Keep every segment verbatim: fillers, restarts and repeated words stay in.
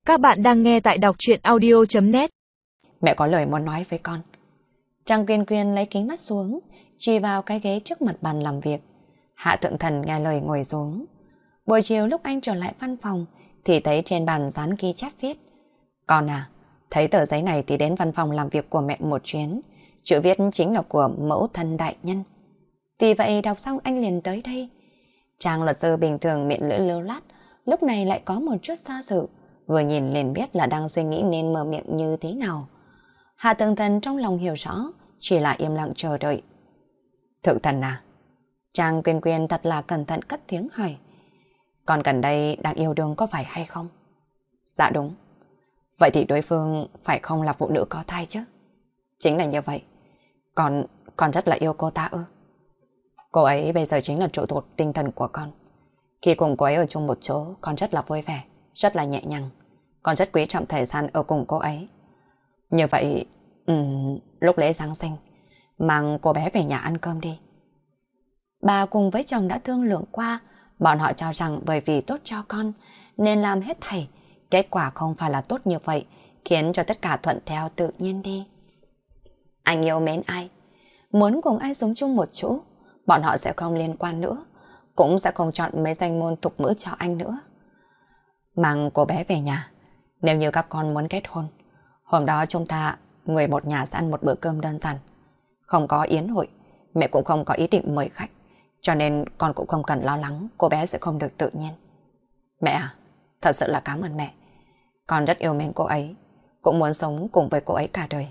Các bạn đang nghe tại đọc truyện audio chấm net. Mẹ có lời muốn nói với con. Trang Quyên Quyên lấy kính mắt xuống, chỉ vào cái ghế trước mặt bàn làm việc. Hạ Thượng Thần nghe lời ngồi xuống. Buổi chiều lúc anh trở lại văn phòng thì thấy trên bàn dán ghi chép viết: Con à, thấy tờ giấy này thì đến văn phòng làm việc của mẹ một chuyến. Chữ viết chính là của mẫu thân đại nhân. Vì vậy đọc xong anh liền tới đây. Trang luật sư bình thường miệng lưỡi lưu lát, lúc này lại có một chút do dự. Vừa nhìn liền biết là đang suy nghĩ nên mở miệng như thế nào. Hạ Thượng Thần trong lòng hiểu rõ, chỉ là im lặng chờ đợi. Thượng Thần à? Trang Quyên Quyên thật là cẩn thận cất tiếng hỏi. Con gần đây đang yêu đương có phải hay không? Dạ đúng. Vậy thì đối phương phải không là phụ nữ có thai chứ? Chính là như vậy. Con, con rất là yêu cô ta ư? Cô ấy bây giờ chính là trụ cột tinh thần của con. Khi cùng cô ấy ở chung một chỗ, con rất là vui vẻ, rất là nhẹ nhàng. Con rất quý trọng thời gian ở cùng cô ấy. Như vậy, um, lúc lễ Giáng sinh, mang cô bé về nhà ăn cơm đi. Bà cùng với chồng đã thương lượng qua, bọn họ cho rằng bởi vì tốt cho con, nên làm hết thảy. Kết quả không phải là tốt như vậy, khiến cho tất cả thuận theo tự nhiên đi. Anh yêu mến ai, muốn cùng ai sống chung một chỗ, bọn họ sẽ không liên quan nữa, cũng sẽ không chọn mấy danh môn tục ngữ cho anh nữa. Mang cô bé về nhà, nếu như các con muốn kết hôn, hôm đó chúng ta người một nhà sẽ ăn một bữa cơm đơn giản. Không có yến hội, mẹ cũng không có ý định mời khách, cho nên con cũng không cần lo lắng cô bé sẽ không được tự nhiên. Mẹ à, thật sự là cảm ơn mẹ. Con rất yêu mến cô ấy, cũng muốn sống cùng với cô ấy cả đời.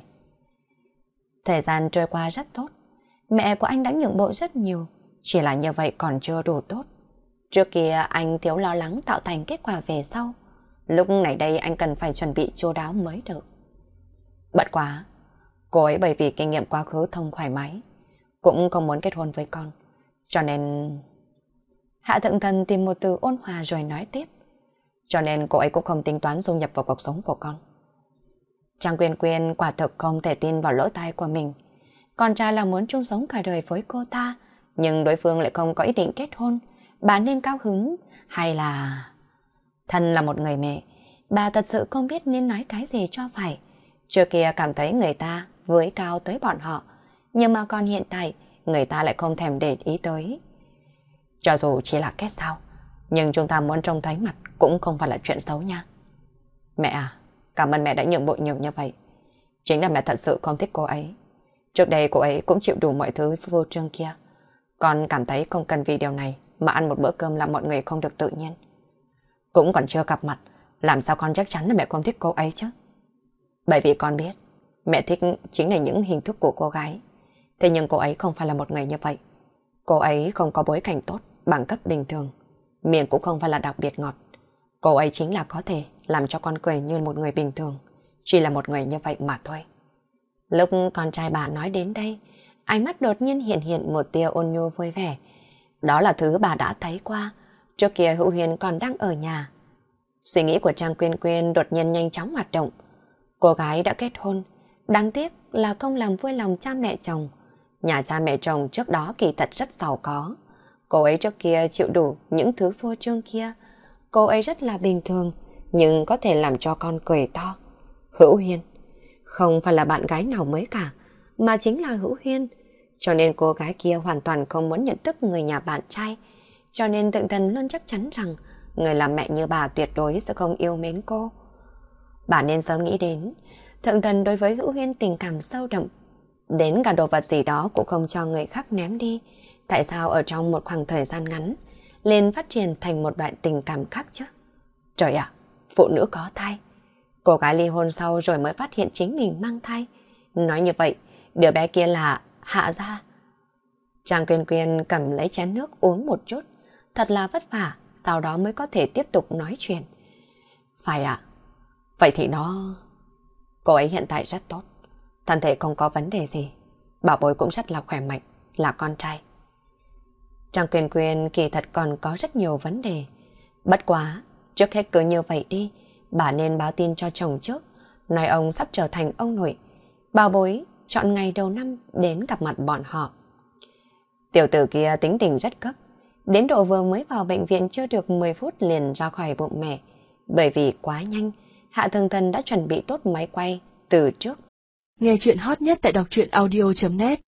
Thời gian trôi qua rất tốt. Mẹ của anh đã nhượng bộ rất nhiều, chỉ là như vậy còn chưa đủ tốt. Trước kia anh thiếu lo lắng tạo thành kết quả về sau. Lúc này đây anh cần phải chuẩn bị chu đáo mới được. Bất quá, cô ấy bởi vì kinh nghiệm quá khứ thông thoải mái, cũng không muốn kết hôn với con. Cho nên... Hạ Thượng Thần tìm một từ ôn hòa rồi nói tiếp. Cho nên cô ấy cũng không tính toán dung nhập vào cuộc sống của con. Trang Quyên Quyên quả thực không thể tin vào lỗ tai của mình. Con trai là muốn chung sống cả đời với cô ta, nhưng đối phương lại không có ý định kết hôn. Bà nên cao hứng hay là... Thân là một người mẹ, bà thật sự không biết nên nói cái gì cho phải. Trước kia cảm thấy người ta với cao tới bọn họ, nhưng mà còn hiện tại người ta lại không thèm để ý tới. Cho dù chỉ là kết giao, nhưng chúng ta muốn trông thấy mặt cũng không phải là chuyện xấu nha. Mẹ à, cảm ơn mẹ đã nhượng bộ nhiều như vậy. Chính là mẹ thật sự không thích cô ấy. Trước đây cô ấy cũng chịu đủ mọi thứ vô trương kia. Con cảm thấy không cần vì điều này mà ăn một bữa cơm làm mọi người không được tự nhiên. Cũng còn chưa gặp mặt, làm sao con chắc chắn là mẹ không thích cô ấy chứ? Bởi vì con biết, mẹ thích chính là những hình thức của cô gái. Thế nhưng cô ấy không phải là một người như vậy. Cô ấy không có bối cảnh tốt, bằng cấp bình thường. Miệng cũng không phải là đặc biệt ngọt. Cô ấy chính là có thể làm cho con cười như một người bình thường. Chỉ là một người như vậy mà thôi. Lúc con trai bà nói đến đây, ánh mắt đột nhiên hiện hiện một tia ôn nhu vui vẻ. Đó là thứ bà đã thấy qua. Trước kia Hữu Huyền còn đang ở nhà. Suy nghĩ của Trang Quyên Quyên đột nhiên nhanh chóng hoạt động. Cô gái đã kết hôn, đáng tiếc là không làm vui lòng cha mẹ chồng. Nhà cha mẹ chồng trước đó kỳ thật rất giàu có. Cô ấy trước kia chịu đủ những thứ phô trương kia. Cô ấy rất là bình thường, nhưng có thể làm cho con cười to. Hữu Huyền không phải là bạn gái nào mới cả, mà chính là Hữu Huyền. Cho nên cô gái kia hoàn toàn không muốn nhận thức người nhà bạn trai. Cho nên Thượng Thần luôn chắc chắn rằng người làm mẹ như bà tuyệt đối sẽ không yêu mến cô. Bà nên sớm nghĩ đến, Thượng Thần đối với Hữu Huyền tình cảm sâu đậm. Đến cả đồ vật gì đó cũng không cho người khác ném đi. Tại sao ở trong một khoảng thời gian ngắn liền phát triển thành một đoạn tình cảm khác chứ? Trời ạ, phụ nữ có thai. Cô gái ly hôn sau rồi mới phát hiện chính mình mang thai. Nói như vậy, đứa bé kia là Hạ gia. Trang Quyên Quyên cầm lấy chén nước uống một chút. Thật là vất vả, sau đó mới có thể tiếp tục nói chuyện. Phải ạ, vậy thì nó... Cô ấy hiện tại rất tốt, thân thể không có vấn đề gì. Bảo bối cũng rất là khỏe mạnh, là con trai. Trang Quyên Quyên kỳ thật còn có rất nhiều vấn đề. Bất quá, trước hết cứ như vậy đi, bà nên báo tin cho chồng trước, nói ông sắp trở thành ông nội. Bảo bối chọn ngày đầu năm đến gặp mặt bọn họ. Tiểu tử kia tính tình rất cấp, đến độ vừa mới vào bệnh viện chưa được mười phút liền ra khỏi bụng mẹ. Bởi vì quá nhanh, Hạ Thường Thần đã chuẩn bị tốt máy quay từ trước. Nghe chuyện hot nhất tại đọc truyện audio chấm net